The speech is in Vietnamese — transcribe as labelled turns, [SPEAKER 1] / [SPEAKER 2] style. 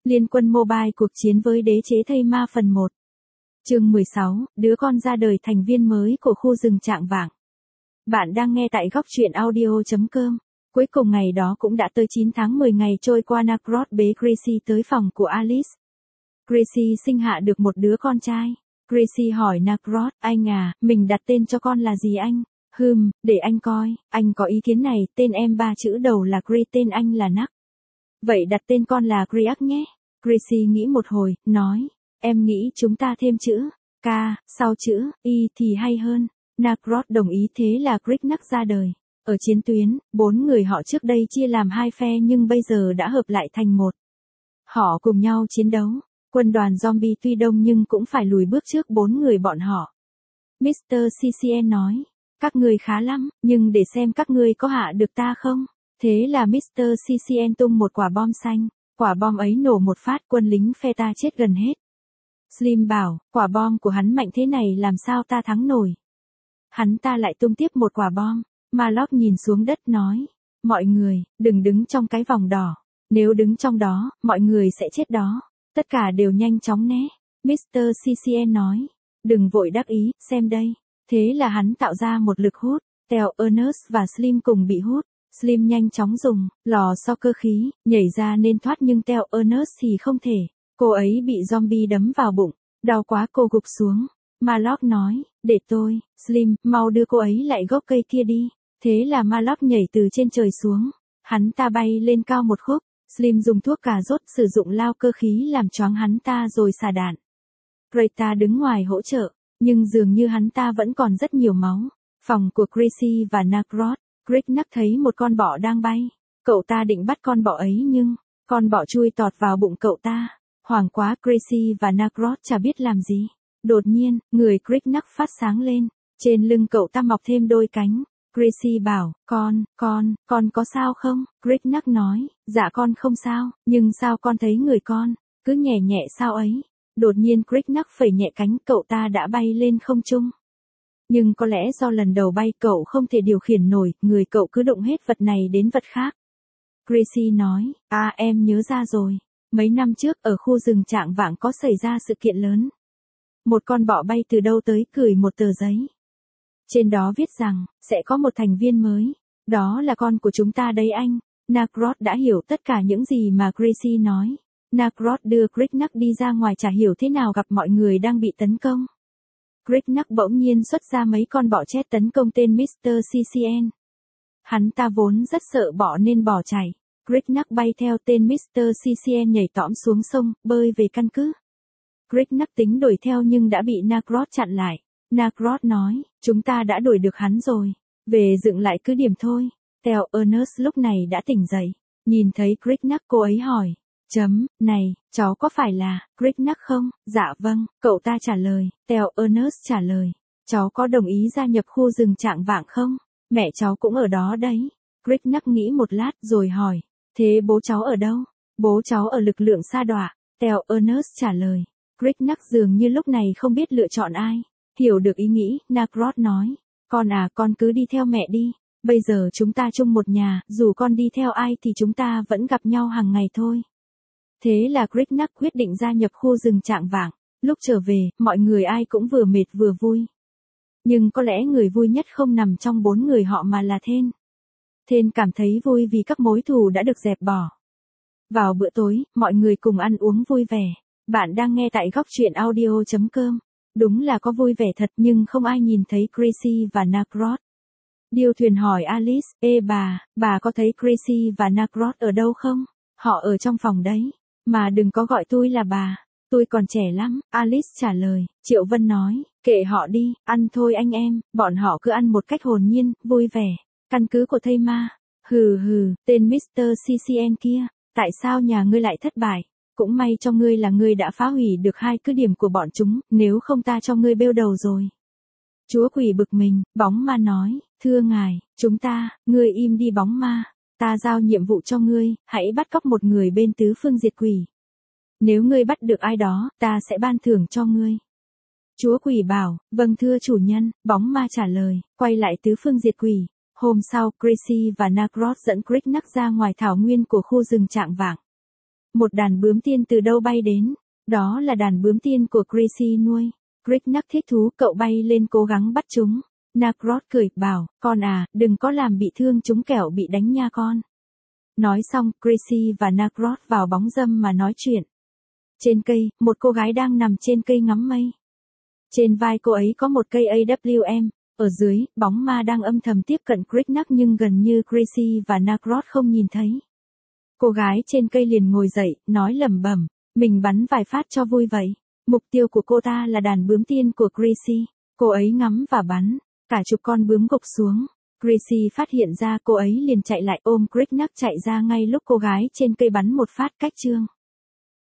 [SPEAKER 1] Liên quân mobile cuộc chiến với đế chế thây ma phần 1. Chương 16, đứa con ra đời thành viên mới của khu rừng Trạng Vạng. Bạn đang nghe tại góc truyện audio.com. Cuối cùng ngày đó cũng đã tới 9 tháng 10 ngày trôi qua. Nacross bế Gracie tới phòng của Alice. Gracie sinh hạ được một đứa con trai. Gracie hỏi Nacross, anh à, mình đặt tên cho con là gì anh? Để anh coi, anh có ý kiến này, tên em 3 chữ đầu là Gray, tên anh là Nac. Vậy đặt tên con là Griak nhé. Gracie nghĩ một hồi, nói, em nghĩ chúng ta thêm chữ K, sau chữ Y thì hay hơn. Nacross đồng ý, thế là Griak ra đời. Ở chiến tuyến, 4 người họ trước đây chia làm 2 phe nhưng bây giờ đã hợp lại thành một. Họ cùng nhau chiến đấu. Quân đoàn zombie tuy đông nhưng cũng phải lùi bước trước 4 người bọn họ. Mr. CCN nói, các ngươi khá lắm, nhưng để xem các ngươi có hạ được ta không. Thế là Mr. CCN tung một quả bom xanh. Quả bom ấy nổ một phát, quân lính phe ta chết gần hết. Slim bảo, quả bom của hắn mạnh thế này làm sao ta thắng nổi. Hắn ta lại tung tiếp một quả bom. Malok nhìn xuống đất nói, mọi người, đừng đứng trong cái vòng đỏ. Nếu đứng trong đó, mọi người sẽ chết đó. Tất cả đều nhanh chóng né. Mr. CCN nói, đừng vội đắc ý, xem đây. Thế là hắn tạo ra một lực hút. Theo Ernest và Slim cùng bị hút. Slim nhanh chóng dùng lò xo cơ khí, nhảy ra nên thoát nhưng theo Ernest thì không thể. Cô ấy bị zombie đấm vào bụng, đau quá cô gục xuống. Malok nói, để tôi, Slim, mau đưa cô ấy lại gốc cây kia đi. Thế là Malok nhảy từ trên trời xuống. Hắn ta bay lên cao một khúc. Slim dùng thuốc cà rốt sử dụng lao cơ khí làm choáng hắn ta rồi xả đạn. Greta đứng ngoài hỗ trợ, nhưng dường như hắn ta vẫn còn rất nhiều máu. Phòng của Gracie và Nacross. Griak thấy một con bọ đang bay. Cậu ta định bắt con bọ ấy nhưng con bọ chui tọt vào bụng cậu ta. Hoảng quá, Gracie và Nacross chả biết làm gì. Đột nhiên, người Griak phát sáng lên. Trên lưng cậu ta mọc thêm đôi cánh. Gracie bảo, con có sao không? Griak nói, dạ con không sao, nhưng sao con thấy người con cứ nhẹ nhẹ sao ấy. Đột nhiên Griak phẩy nhẹ cánh, cậu ta đã bay lên không trung. Nhưng có lẽ do lần đầu bay cậu không thể điều khiển nổi, người cậu cứ đụng hết vật này đến vật khác. Gracie nói, em nhớ ra rồi. Mấy năm trước ở khu rừng Trạng Vạng có xảy ra sự kiện lớn. Một con bọ bay từ đâu tới gửi một tờ giấy. Trên đó viết rằng, sẽ có một thành viên mới. Đó là con của chúng ta đấy anh. Nacross đã hiểu tất cả những gì mà Gracie nói. Nacross đưa Griak đi ra ngoài chả hiểu thế nào gặp mọi người đang bị tấn công. Griak bỗng nhiên xuất ra mấy con bọ chết tấn công tên Mr. CCN. Hắn ta vốn rất sợ bọ nên bỏ chạy. Griak bay theo tên Mr. CCN nhảy tõm xuống sông, bơi về căn cứ. Griak tính đuổi theo nhưng đã bị Nacross chặn lại. Nacross nói, chúng ta đã đuổi được hắn rồi. Về dựng lại cứ điểm thôi. Theo Ernest lúc này đã tỉnh dậy. Nhìn thấy Griak cô ấy hỏi. Này, cháu có phải là Griak không? Dạ vâng, cậu ta trả lời. Theo Ernest trả lời. Cháu có đồng ý gia nhập khu rừng Trạng Vạng không? Mẹ cháu cũng ở đó đấy. Griak nghĩ một lát rồi hỏi. Thế bố cháu ở đâu? Bố cháu ở lực lượng sa đọa. Theo Ernest trả lời. Griak dường như lúc này không biết lựa chọn ai. Hiểu được ý nghĩ, Nacross nói. Con cứ đi theo mẹ đi. Bây giờ chúng ta chung một nhà, dù con đi theo ai thì chúng ta vẫn gặp nhau hàng ngày thôi. Thế là Griak quyết định gia nhập khu rừng Trạng Vạng. Lúc trở về, mọi người ai cũng vừa mệt vừa vui. Nhưng có lẽ người vui nhất không nằm trong 4 người họ mà là Thên. Thên cảm thấy vui vì các mối thù đã được dẹp bỏ. Vào bữa tối, mọi người cùng ăn uống vui vẻ. Bạn đang nghe tại góc truyện audio.com. Đúng là có vui vẻ thật nhưng không ai nhìn thấy Gracie và Nacross. Điêu thuyền hỏi Alice, bà có thấy Gracie và Nacross ở đâu không? Họ ở trong phòng đấy. Mà đừng có gọi tôi là bà. Tôi còn trẻ lắm, Alice trả lời. Triệu Vân nói, kệ họ đi, ăn thôi anh em, bọn họ cứ ăn một cách hồn nhiên, vui vẻ. Căn cứ của thây ma. Tên Mr. CCN kia, tại sao nhà ngươi lại thất bại? Cũng may cho ngươi là ngươi đã phá hủy được 2 cứ điểm của bọn chúng, nếu không ta cho ngươi bêu đầu rồi. Chúa quỷ bực mình, bóng ma nói, thưa ngài, ngươi im đi bóng ma. Ta giao nhiệm vụ cho ngươi, hãy bắt cóc một người bên tứ phương diệt quỷ. Nếu ngươi bắt được ai đó, ta sẽ ban thưởng cho ngươi. Chúa quỷ bảo, vâng thưa chủ nhân, bóng ma trả lời, quay lại tứ phương diệt quỷ. Hôm sau, Gracie và Nacross dẫn Griak ra ngoài thảo nguyên của khu rừng Trạng Vạng. một đàn bướm tiên từ đâu bay đến. Đó là đàn bướm tiên của Chrissy nuôi. Cricknut thích thú, cậu bay lên cố gắng bắt chúng. Nacrot cười, bảo, con à, đừng có làm bị thương chúng kẻo bị đánh nha con. Nói xong, Chrissy và Nacrot vào bóng râm mà nói chuyện. Trên cây, một cô gái đang nằm trên cây ngắm mây. Trên vai cô ấy có một cây AWM, ở dưới, bóng ma đang âm thầm tiếp cận Cricknut nhưng gần như Chrissy và Nacrot không nhìn thấy. Cô gái trên cây liền ngồi dậy, nói lẩm bẩm, mình bắn vài phát cho vui vậy. Mục tiêu của cô ta là đàn bướm tiên của Chrissy. Cô ấy ngắm và bắn, cả chục con bướm gục xuống. Chrissy phát hiện ra cô ấy liền chạy lại ôm Cricknut chạy ra ngay lúc cô gái trên cây bắn một phát cách chương.